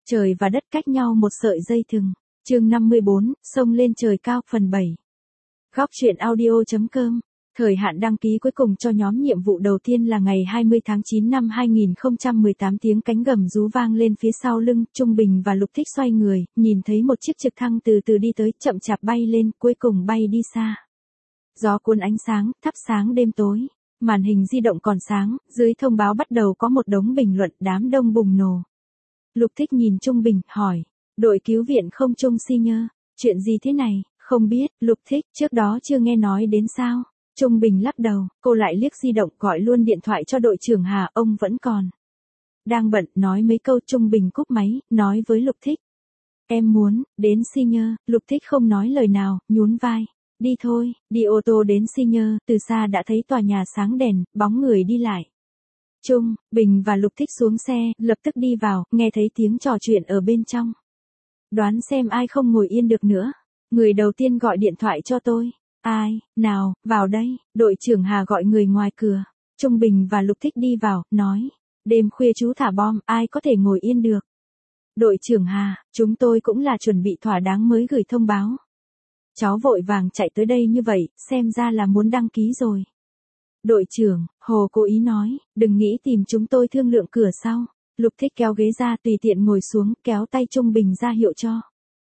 Trời và đất cách nhau một sợi dây thừng. Chương 54, sông lên trời cao phần 7. Góc truyện audio.com. Thời hạn đăng ký cuối cùng cho nhóm nhiệm vụ đầu tiên là ngày 20 tháng 9 năm 2018. Tiếng cánh gầm rú vang lên phía sau lưng, Trung Bình và Lục Thích xoay người, nhìn thấy một chiếc trực thăng từ từ đi tới, chậm chạp bay lên, cuối cùng bay đi xa. Gió cuốn ánh sáng, thắp sáng đêm tối. Màn hình di động còn sáng, dưới thông báo bắt đầu có một đống bình luận, đám đông bùng nổ. Lục Thích nhìn Trung Bình, hỏi, đội cứu viện không Trung Senior, chuyện gì thế này? Không biết, Lục Thích, trước đó chưa nghe nói đến sao? Trung Bình lắc đầu, cô lại liếc di động, gọi luôn điện thoại cho đội trưởng Hà, ông vẫn còn đang bận, nói mấy câu. Trung Bình cúp máy, nói với Lục Thích, em muốn đến Senior. Lục Thích không nói lời nào, nhún vai, đi thôi. Đi ô tô đến Senior, từ xa đã thấy tòa nhà sáng đèn, bóng người đi lại. Trung Bình và Lục Thích xuống xe, lập tức đi vào, nghe thấy tiếng trò chuyện ở bên trong. Đoán xem ai không ngồi yên được nữa. Người đầu tiên gọi điện thoại cho tôi. Ai, nào, vào đây. Đội trưởng Hà gọi người ngoài cửa. Trung Bình và Lục Thích đi vào, nói, đêm khuya chú thả bom, ai có thể ngồi yên được. Đội trưởng Hà, chúng tôi cũng là chuẩn bị thỏa đáng mới gửi thông báo. Cháu vội vàng chạy tới đây như vậy, xem ra là muốn đăng ký rồi. Đội trưởng, Hồ cố ý nói, đừng nghĩ tìm chúng tôi thương lượng cửa sau. Lục Thích kéo ghế ra tùy tiện ngồi xuống, kéo tay Trung Bình ra hiệu cho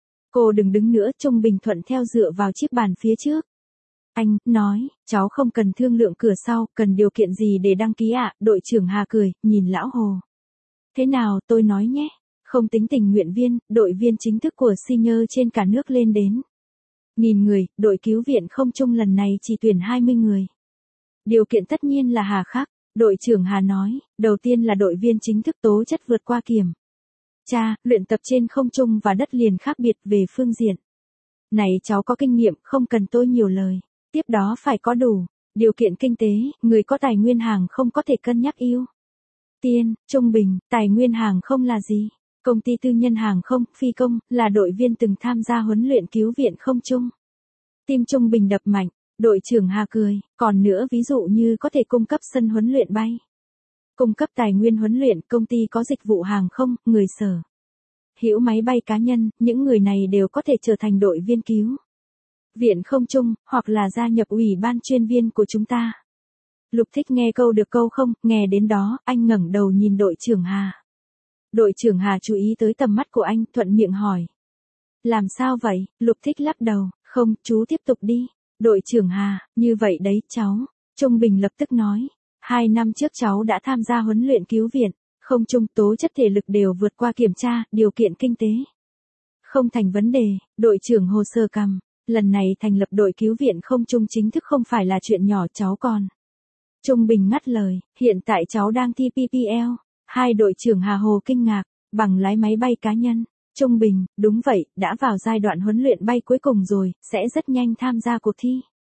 cô đừng đứng nữa. Trung Bình thuận theo dựa vào chiếc bàn phía trước. Anh, nói, cháu không cần thương lượng cửa sau, cần điều kiện gì để đăng ký ạ? Đội trưởng Hà cười, nhìn lão Hồ. Thế nào, tôi nói nhé, không tính tình nguyện viên, đội viên chính thức của Senior trên cả nước lên đến 1000 người, đội cứu viện không Trung lần này chỉ tuyển 20 người. Điều kiện tất nhiên là hà khắc. Đội trưởng Hà nói, đầu tiên là đội viên chính thức tố chất vượt qua kiểm tra, luyện tập trên không trung và đất liền khác biệt về phương diện này. Cháu có kinh nghiệm, không cần tôi nhiều lời. Tiếp đó phải có đủ điều kiện kinh tế, người có tài nguyên hàng không có thể cân nhắc ưu tiên. Trung Bình, tài nguyên hàng không là gì? Công ty tư nhân hàng không, phi công, là đội viên từng tham gia huấn luyện cứu viện không trung. Tim Trung Bình đập mạnh. Đội trưởng Hà cười, còn nữa ví dụ như có thể cung cấp sân huấn luyện bay, cung cấp tài nguyên huấn luyện, công ty có dịch vụ hàng không, người sở hữu máy bay cá nhân, những người này đều có thể trở thành đội viên cứu viện không trung, hoặc là gia nhập ủy ban chuyên viên của chúng ta. Lục Thích nghe câu được câu không, nghe đến đó, anh ngẩng đầu nhìn đội trưởng Hà. Đội trưởng Hà chú ý tới tầm mắt của anh, thuận miệng hỏi, làm sao vậy? Lục Thích lắc đầu, không, chú tiếp tục đi. Đội trưởng Hà, như vậy đấy cháu. Trung Bình lập tức nói, 2 năm trước cháu đã tham gia huấn luyện cứu viện không trung, tố chất thể lực đều vượt qua kiểm tra, điều kiện kinh tế không thành vấn đề. Đội trưởng Hồ sơ cằm, lần này thành lập đội cứu viện không trung chính thức không phải là chuyện nhỏ cháu còn. Trung Bình ngắt lời, hiện tại cháu đang thi PPL. Hai đội trưởng Hà Hồ kinh ngạc, bằng lái máy bay cá nhân. Trung Bình, đúng vậy, đã vào giai đoạn huấn luyện bay cuối cùng rồi, sẽ rất nhanh tham gia cuộc thi.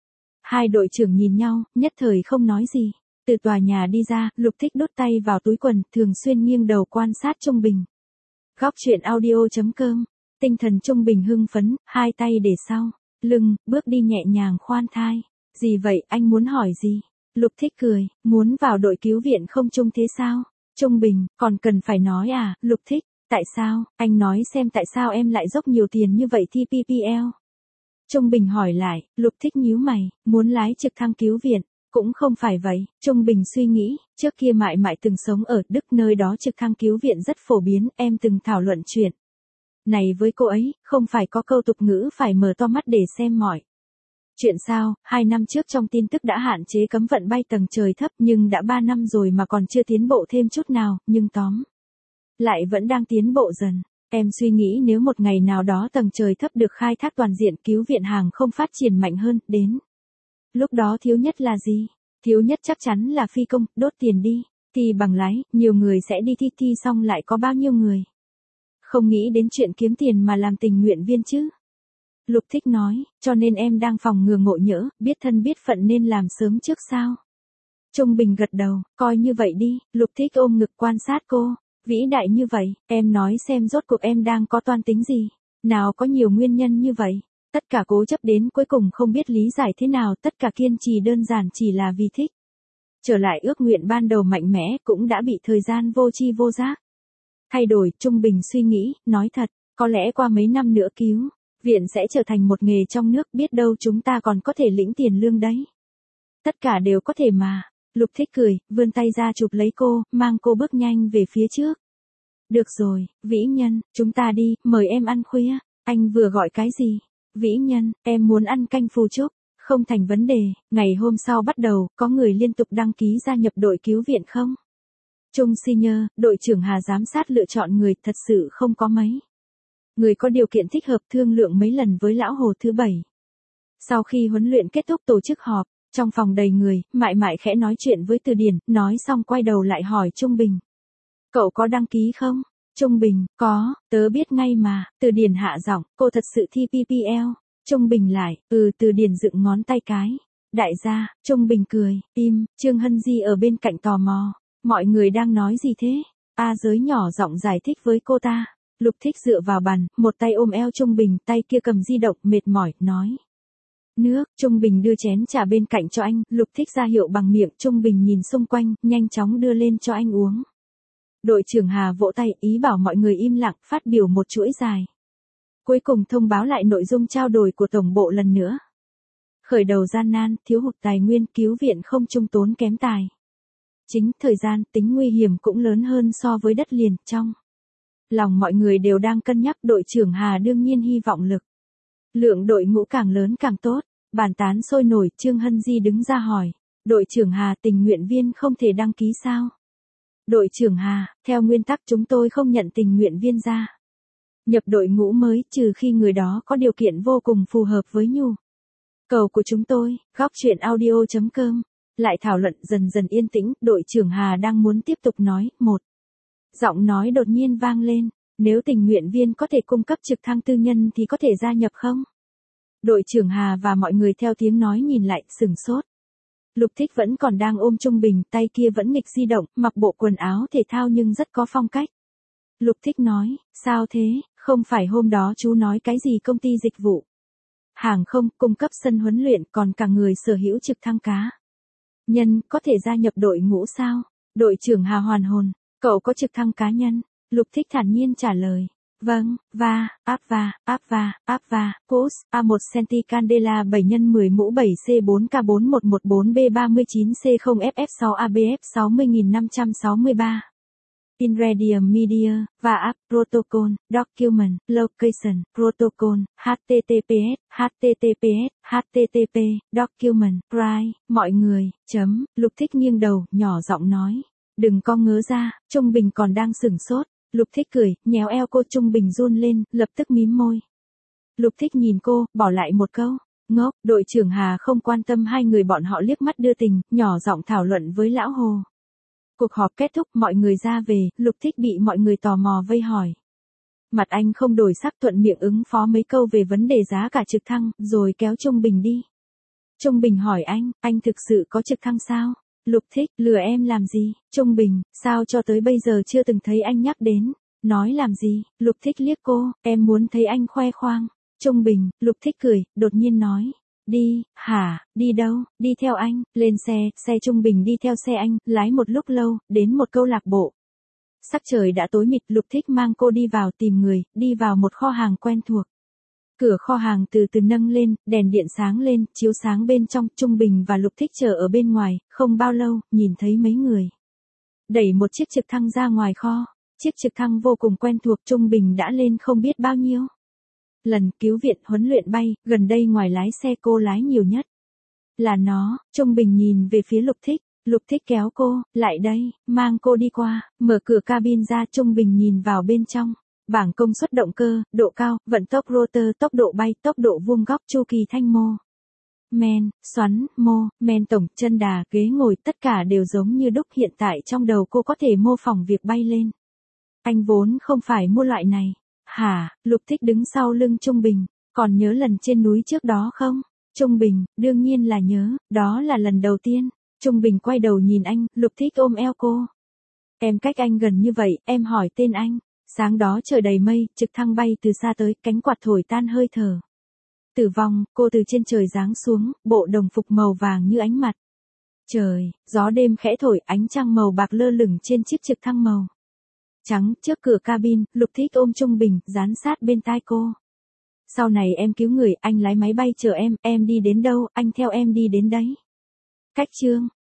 Hai đội trưởng nhìn nhau, nhất thời không nói gì. Từ tòa nhà đi ra, Lục Thích đút tay vào túi quần, thường xuyên nghiêng đầu quan sát Trung Bình. Góc truyện audio.com. Tinh thần Trung Bình hưng phấn, hai tay để sau lưng, bước đi nhẹ nhàng khoan thai. Gì vậy, anh muốn hỏi gì? Lục Thích cười, muốn vào đội cứu viện không trung thế sao? Trung Bình, còn cần phải nói à? Lục Thích, tại sao? Anh nói xem tại sao em lại dốc nhiều tiền như vậy thi PPL? Trung Bình hỏi lại. Lục Thích nhíu mày, muốn lái trực thăng cứu viện. Cũng không phải vậy. Trung Bình suy nghĩ, trước kia Mại Mại từng sống ở Đức, nơi đó trực thăng cứu viện rất phổ biến, em từng thảo luận chuyện này với cô ấy, không phải có câu tục ngữ phải mở to mắt để xem mọi chuyện sao? 2 năm trước trong tin tức đã hạn chế cấm vận bay tầng trời thấp, nhưng đã 3 năm rồi mà còn chưa tiến bộ thêm chút nào, nhưng tóm lại vẫn đang tiến bộ dần. Em suy nghĩ nếu một ngày nào đó tầng trời thấp được khai thác toàn diện, cứu viện hàng không phát triển mạnh hơn, đến lúc đó thiếu nhất là gì? Thiếu nhất chắc chắn là phi công, đốt tiền đi. Thì bằng lái, nhiều người sẽ đi thi xong lại có bao nhiêu người không nghĩ đến chuyện kiếm tiền mà làm tình nguyện viên chứ? Lục Thích nói, cho nên em đang phòng ngừa ngộ nhỡ, biết thân biết phận nên làm sớm trước sao? Trung Bình gật đầu, coi như vậy đi. Lục Thích ôm ngực quan sát cô. Vĩ đại như vậy, em nói xem rốt cuộc em đang có toan tính gì? Nào có nhiều nguyên nhân như vậy. Tất cả cố chấp đến cuối cùng không biết lý giải thế nào, tất cả kiên trì đơn giản chỉ là vì thích. Trở lại ước nguyện ban đầu mạnh mẽ cũng đã bị thời gian vô tri vô giác Thay đổi, Trung Bình suy nghĩ, nói thật, có lẽ qua mấy năm nữa cứu viện sẽ trở thành một nghề trong nước, biết đâu chúng ta còn có thể lĩnh tiền lương đấy. Tất cả đều có thể mà. Lục Thích cười, vươn tay ra chụp lấy cô, mang cô bước nhanh về phía trước. Được rồi, Vĩ Nhân, chúng ta đi, mời em ăn khuya. Anh vừa gọi cái gì? Vĩ Nhân, em muốn ăn canh phù trúc. Không thành vấn đề, ngày hôm sau bắt đầu, có người liên tục đăng ký gia nhập đội cứu viện không? Trung Senior, đội trưởng Hà giám sát lựa chọn người thật sự không có mấy. Người có điều kiện thích hợp thương lượng mấy lần với lão Hồ thứ 7. Sau khi huấn luyện kết thúc tổ chức họp, trong phòng đầy người, Mại Mại khẽ nói chuyện với Từ Điển, nói xong quay đầu lại hỏi Trung Bình. Cậu có đăng ký không? Trung Bình, có, tớ biết ngay mà. Từ Điển hạ giọng, cô thật sự thi PPL. Trung Bình lại, Từ Điển dựng ngón tay cái. Đại gia, Trung Bình cười, im, Trương Hân Di ở bên cạnh tò mò. Mọi người đang nói gì thế? A Giới nhỏ giọng giải thích với cô ta. Lục Thích dựa vào bàn, một tay ôm eo Trung Bình, tay kia cầm di động, mệt mỏi, nói. Nước, Trung Bình đưa chén trà bên cạnh cho anh, Lục Thích ra hiệu bằng miệng, Trung Bình nhìn xung quanh, nhanh chóng đưa lên cho anh uống. Đội trưởng Hà vỗ tay, ý bảo mọi người im lặng, phát biểu một chuỗi dài. Cuối cùng thông báo lại nội dung trao đổi của tổng bộ lần nữa. Khởi đầu gian nan, thiếu hụt tài nguyên, cứu viện không trung tốn kém tài. Chính thời gian, tính nguy hiểm cũng lớn hơn so với đất liền, trong lòng mọi người đều đang cân nhắc, đội trưởng Hà đương nhiên hy vọng lượng đội ngũ càng lớn càng tốt. Bàn tán sôi nổi, Trương Hân Di đứng ra hỏi, đội trưởng Hà, tình nguyện viên không thể đăng ký sao? Đội trưởng Hà, theo nguyên tắc chúng tôi không nhận tình nguyện viên ra nhập đội ngũ mới, trừ khi người đó có điều kiện vô cùng phù hợp với nhu cầu của chúng tôi. Góc chuyện audio.com. Lại thảo luận dần dần yên tĩnh, đội trưởng Hà đang muốn tiếp tục nói, một giọng nói đột nhiên vang lên, nếu tình nguyện viên có thể cung cấp trực thăng tư nhân thì có thể gia nhập không? Đội trưởng Hà và mọi người theo tiếng nói nhìn lại, sửng sốt. Lục Thích vẫn còn đang ôm Trung Bình, tay kia vẫn nghịch di động, mặc bộ quần áo thể thao nhưng rất có phong cách. Lục Thích nói, sao thế, không phải hôm đó chú nói cái gì công ty dịch vụ hàng không, cung cấp sân huấn luyện, còn cả người sở hữu trực thăng cá nhân, có thể gia nhập đội ngũ sao? Đội trưởng Hà hoàn hồn, cậu có trực thăng cá nhân? Lục Thích thản nhiên trả lời. Vâng, Apva, Cus, A1 Centi Candela 7x10 mũ 7C4K4114B39C0FF6 ABF 60563. Inradium Media, và App Protocol, Document, Location, Protocol, HTTP, Document, Price, mọi người, Lục Thích nghiêng đầu, nhỏ giọng nói. Đừng có ngớ ra, Trung Bình còn đang sửng sốt. Lục Thích cười, nhéo eo cô, Trung Bình run lên, lập tức mím môi. Lục Thích nhìn cô, bỏ lại một câu. Ngốc, đội trưởng Hà không quan tâm hai người bọn họ liếc mắt đưa tình, nhỏ giọng thảo luận với lão Hồ. Cuộc họp kết thúc, mọi người ra về, Lục Thích bị mọi người tò mò vây hỏi. Mặt anh không đổi sắc, thuận miệng ứng phó mấy câu về vấn đề giá cả trực thăng, rồi kéo Trung Bình đi. Trung Bình hỏi anh thực sự có trực thăng sao? Lục Thích, lừa em làm gì? Trung Bình, sao cho tới bây giờ chưa từng thấy anh nhắc đến? Nói làm gì? Lục Thích liếc cô, em muốn thấy anh khoe khoang. Trung Bình, Lục Thích cười, đột nhiên nói. Đi, hả, đi đâu? Đi theo anh, lên xe Trung Bình đi theo xe anh, lái một lúc lâu, đến một câu lạc bộ. Sắc trời đã tối mịt, Lục Thích mang cô đi vào tìm người, đi vào một kho hàng quen thuộc. Cửa kho hàng từ từ nâng lên, đèn điện sáng lên, chiếu sáng bên trong, Trung Bình và Lục Thích chờ ở bên ngoài, không bao lâu, nhìn thấy mấy người đẩy một chiếc trực thăng ra ngoài kho. Chiếc trực thăng vô cùng quen thuộc, Trung Bình đã lên không biết bao nhiêu lần cứu viện, huấn luyện bay, gần đây ngoài lái xe cô lái nhiều nhất là nó. Trung Bình nhìn về phía Lục Thích, Lục Thích kéo cô, lại đây, mang cô đi qua, mở cửa cabin ra, Trung Bình nhìn vào bên trong. Bảng công suất động cơ, độ cao, vận tốc rotor, tốc độ bay, tốc độ vuông góc, chu kỳ thanh mô men, xoắn, men tổng, chân đà, ghế ngồi, tất cả đều giống như đúc. Hiện tại trong đầu cô có thể mô phỏng việc bay lên. Anh vốn không phải mua loại này. Hả? Lục Thích đứng sau lưng Trung Bình. Còn nhớ lần trên núi trước đó không? Trung Bình, đương nhiên là nhớ, đó là lần đầu tiên. Trung Bình quay đầu nhìn anh, Lục Thích ôm eo cô. Em cách anh gần như vậy, em hỏi tên anh. Sáng đó trời đầy mây, trực thăng bay từ xa tới, cánh quạt thổi tan hơi thở tử vong, cô từ trên trời giáng xuống, bộ đồng phục màu vàng như ánh mặt trời, gió đêm khẽ thổi, ánh trăng màu bạc lơ lửng trên chiếc trực thăng màu trắng, trước cửa cabin, Lục Thích ôm Trung Bình, dán sát bên tai cô. Sau này em cứu người, anh lái máy bay chờ em đi đến đâu, anh theo em đi đến đấy. Cách chương.